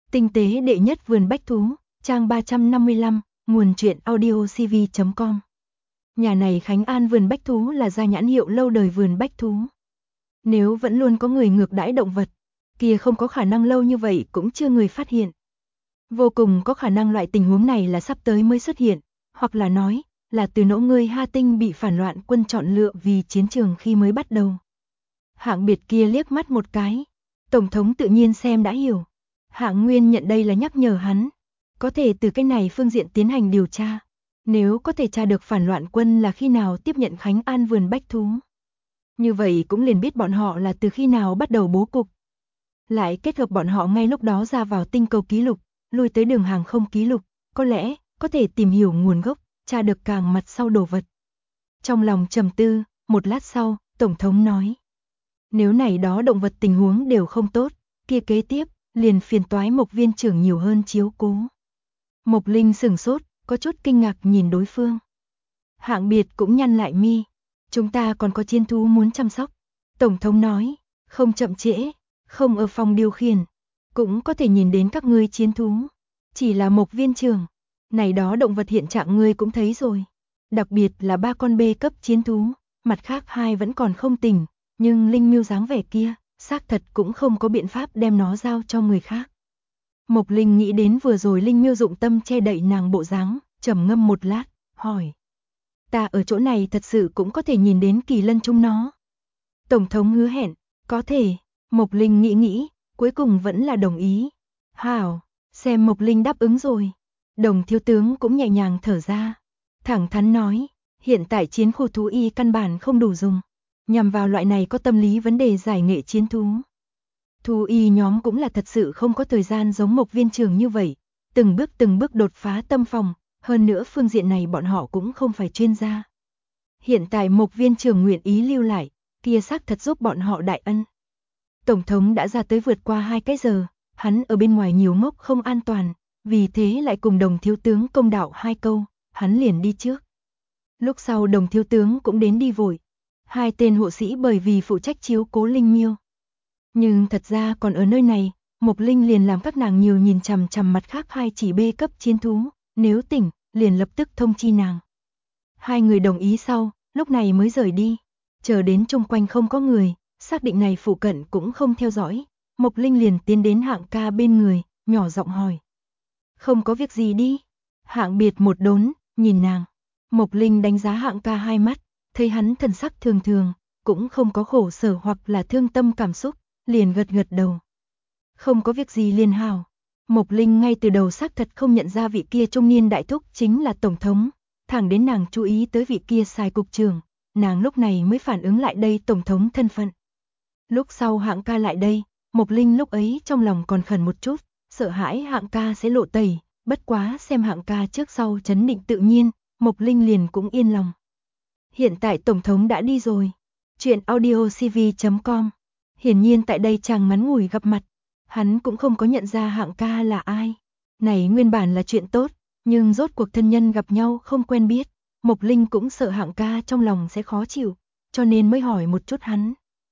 Tinh tế đệ nhất vườn bách thú, trang 355, nguồn truyện audiocv.com. Nhà này Khánh An vườn bách thú là ra nhãn hiệu lâu đời vườn bách thú. Nếu vẫn luôn có người ngược đãi động vật, kia không có khả năng lâu như vậy cũng chưa người phát hiện. Vô cùng có khả năng loại tình huống này là sắp tới mới xuất hiện, hoặc là nói, là từ nỗ người Ha Tinh bị phản loạn quân chọn lựa vì chiến trường khi mới bắt đầu. Hạng Biệt kia liếc mắt một cái, Tổng thống tự nhiên xem đã hiểu. Hạng Nguyên nhận đây là nhắc nhở hắn, có thể từ cái này phương diện tiến hành điều tra. Nếu có thể tra được phản loạn quân là khi nào tiếp nhận Khánh An vườn bách thú. Như vậy cũng liền biết bọn họ là từ khi nào bắt đầu bố cục. Lại kết hợp bọn họ ngay lúc đó ra vào tinh cầu ký lục, lui tới đường hàng không ký lục, có lẽ có thể tìm hiểu nguồn gốc, tra được càng mặt sau đồ vật. Trong lòng trầm tư, một lát sau, Tổng thống nói. Nếu này đó động vật tình huống đều không tốt, kia kế tiếp, liền phiền toái Mộc viên trưởng nhiều hơn chiếu cố. Mộc Linh sửng sốt, có chút kinh ngạc nhìn đối phương. Hạng Biệt cũng nhăn lại mi. Chúng ta còn có chiến thú muốn chăm sóc. Tổng thống nói, không chậm trễ, không ở phòng điều khiển, cũng có thể nhìn đến các ngươi chiến thú. Chỉ là Mộc viên trưởng, này đó động vật hiện trạng ngươi cũng thấy rồi. Đặc biệt là 3 con B cấp chiến thú, mặt khác 2 vẫn còn không tỉnh, nhưng Linh Miêu dáng vẻ kia, xác thật cũng không có biện pháp đem nó giao cho người khác. Mộc Linh nghĩ đến vừa rồi Linh Miêu dụng tâm che đậy nàng bộ dáng, trầm ngâm một lát, hỏi. Ta ở chỗ này thật sự cũng có thể nhìn đến kỳ lân chúng nó. Tổng thống hứa hẹn, có thể. Mộc Linh nghĩ, cuối cùng vẫn là đồng ý. Hảo, xem Mộc Linh đáp ứng rồi. Đồng thiếu tướng cũng nhẹ nhàng thở ra. Thẳng thắn nói, hiện tại chiến khu thú y căn bản không đủ dùng. Nhằm vào loại này có tâm lý vấn đề giải nghệ chiến thú. Thú y nhóm cũng là thật sự không có thời gian giống Mộc viên trưởng như vậy, từng bước đột phá tâm phòng, hơn nữa phương diện này bọn họ cũng không phải chuyên gia. Hiện tại Mộc viên trưởng nguyện ý lưu lại, kia xác thật giúp bọn họ đại ân. Tổng thống đã ra tới vượt qua 2 cái giờ, hắn ở bên ngoài nhiều ngốc không an toàn, vì thế lại cùng đồng thiếu tướng công đạo 2 câu, hắn liền đi trước. Lúc sau đồng thiếu tướng cũng đến đi vội. 2 tên hộ sĩ bởi vì phụ trách chiếu cố Linh Miêu. Nhưng thật ra còn ở nơi này, Mộc Linh liền làm các nàng nhiều nhìn chằm chằm mặt khác 2 chỉ B cấp chiến thú, nếu tỉnh, liền lập tức thông chi nàng. 2 người đồng ý sau, lúc này mới rời đi, chờ đến chung quanh không có người, xác định này phụ cận cũng không theo dõi, Mộc Linh liền tiến đến Hạng ca bên người, nhỏ giọng hỏi. Không có việc gì đi. Hạng Biệt một đốn, nhìn nàng. Mộc Linh đánh giá Hạng ca 2 mắt, thấy hắn thần sắc thường thường, cũng không có khổ sở hoặc là thương tâm cảm xúc, liền gật đầu. Không có việc gì liền hảo. Mộc Linh ngay từ đầu xác thật không nhận ra vị kia trung niên đại thúc chính là tổng thống, thẳng đến nàng chú ý tới vị kia sai cục trưởng, nàng lúc này mới phản ứng lại đây tổng thống thân phận. Lúc sau Hạng ca lại đây, Mộc Linh lúc ấy trong lòng còn khẩn một chút, sợ hãi Hạng ca sẽ lộ tẩy, bất quá xem Hạng ca trước sau trấn định tự nhiên, Mộc Linh liền cũng yên lòng. Hiện tại tổng thống đã đi rồi. Chuyện audiocv.com. Hiển nhiên tại đây chàng ngắn ngủi gặp mặt, hắn cũng không có nhận ra Hạng ca là ai. Này nguyên bản là chuyện tốt, nhưng rốt cuộc thân nhân gặp nhau không quen biết, Mộc Linh cũng sợ Hạng ca trong lòng sẽ khó chịu, cho nên mới hỏi một chút hắn.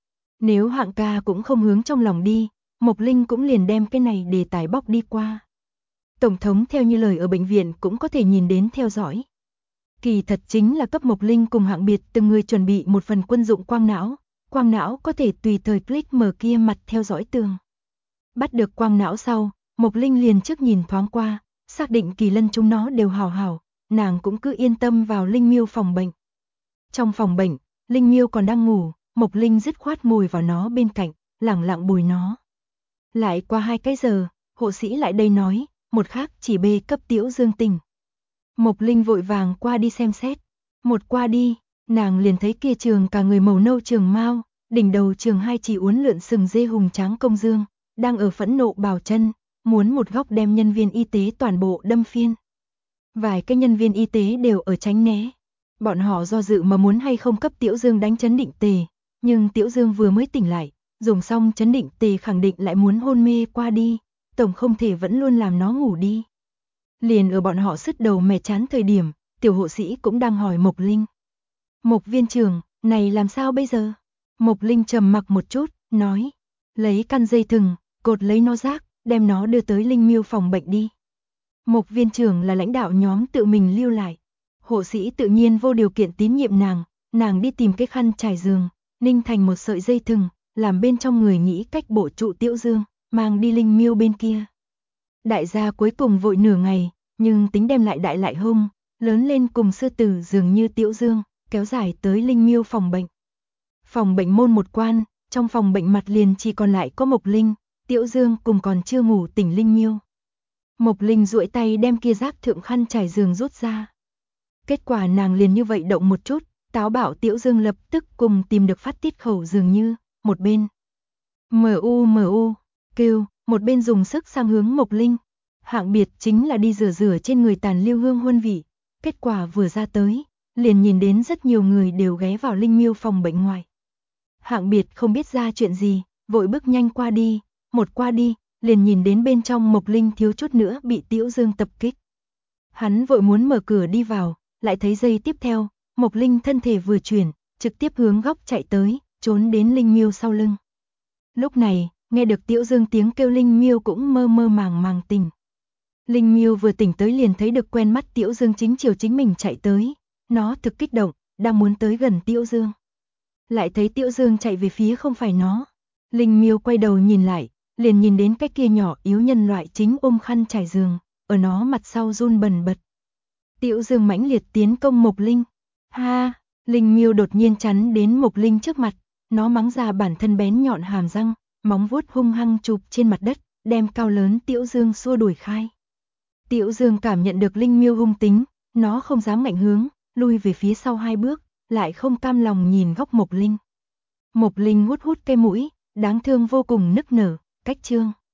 Nếu Hạng ca cũng không hướng trong lòng đi, Mộc Linh cũng liền đem cái này đề tài bóc đi qua. Tổng thống theo như lời ở bệnh viện cũng có thể nhìn đến theo dõi. Kỳ thật chính là cấp Mộc Linh cùng Hạng Biệt từng người chuẩn bị một phần quân dụng quang não có thể tùy thời click mở kia mặt theo dõi tường. Bắt được quang não sau, Mộc Linh liền trước nhìn thoáng qua, xác định kỳ lân chúng nó đều hảo, nàng cũng cứ yên tâm vào Linh Miêu phòng bệnh. Trong phòng bệnh, Linh Miêu còn đang ngủ, Mộc Linh dứt khoát ngồi vào nó bên cạnh, lẳng lặng bồi nó. Lại qua 2 cái giờ, hộ sĩ lại đây nói, một khác chỉ B cấp Tiểu Dương tỉnh. Mộc Linh vội vàng qua đi xem xét. Một qua đi, nàng liền thấy kia trường cả người màu nâu trường mao, đỉnh đầu trường 2 chỉ uốn lượn sừng dê hùng tráng công dương, đang ở phẫn nộ bào chân, muốn một góc đem nhân viên y tế toàn bộ đâm phiên. Vài cái nhân viên y tế đều ở tránh né. Bọn họ do dự mà muốn hay không cấp Tiểu Dương đánh chấn định tề, nhưng Tiểu Dương vừa mới tỉnh lại, dùng xong chấn định tề khẳng định lại muốn hôn mê qua đi, tổng không thể vẫn luôn làm nó ngủ đi. Liền ở bọn họ sứt đầu mẻ chán thời điểm, tiểu hộ sĩ cũng đang hỏi Mộc Linh. Mộc viên trưởng, này làm sao bây giờ? Mộc Linh trầm mặc một chút, nói, lấy căn dây thừng, cột lấy nó rác, đem nó đưa tới Linh Miêu phòng bệnh đi. Mộc viên trưởng là lãnh đạo nhóm tự mình lưu lại. Hộ sĩ tự nhiên vô điều kiện tín nhiệm nàng đi tìm cái khăn trải giường, ninh thành một sợi dây thừng, làm bên trong người nghĩ cách bổ trụ Tiểu Dương, mang đi Linh Miêu bên kia. Đại gia cuối cùng vội nửa ngày, nhưng tính đem lại đại lại hung, lớn lên cùng sư tử dường như Tiểu Dương, kéo dài tới Linh Miêu phòng bệnh. Phòng bệnh môn một quan, trong phòng bệnh mặt liền chỉ còn lại có Mộc Linh, Tiểu Dương cùng còn chưa ngủ tỉnh Linh Miêu. Mộc Linh duỗi tay đem kia rác thượng khăn trải giường rút ra. Kết quả nàng liền như vậy động một chút, táo bạo Tiểu Dương lập tức cùng tìm được phát tiết khẩu dường như, một bên mu kêu, một bên dùng sức sang hướng Mộc Linh. Hạng biệt chính là đi rửa trên người tàn lưu hương huân vị. Kết quả vừa ra tới, liền nhìn đến rất nhiều người đều ghé vào Linh Miêu phòng bệnh ngoài. Hạng biệt không biết ra chuyện gì, vội bước nhanh qua đi, liền nhìn đến bên trong Mộc Linh thiếu chút nữa bị Tiểu Dương tập kích. Hắn vội muốn mở cửa đi vào, lại thấy giây tiếp theo, Mộc Linh thân thể vừa chuyển, trực tiếp hướng góc chạy tới, trốn đến Linh Miêu sau lưng. Lúc này, nghe được Tiểu Dương tiếng kêu Linh Miêu cũng mơ mơ màng tỉnh. Linh Miêu vừa tỉnh tới liền thấy được quen mắt Tiểu Dương chính chiều chính mình chạy tới, nó thực kích động, đang muốn tới gần Tiểu Dương. Lại thấy Tiểu Dương chạy về phía không phải nó. Linh Miêu quay đầu nhìn lại, liền nhìn đến cái kia nhỏ yếu nhân loại chính ôm khăn trải giường, ở nó mặt sau run bần bật. Tiểu Dương mãnh liệt tiến công Mộc Linh. Ha, Linh Miêu đột nhiên chắn đến Mộc Linh trước mặt, nó mắng ra bản thân bén nhọn hàm răng, móng vuốt hung hăng chụp trên mặt đất, đem cao lớn Tiểu Dương xua đuổi khai. Tiểu Dương cảm nhận được Linh Miêu hung tính, nó không dám mạnh hướng, lui về phía sau 2 bước, lại không cam lòng nhìn góc Mộc Linh. Mộc Linh hút cái mũi, đáng thương vô cùng nức nở, cách trương.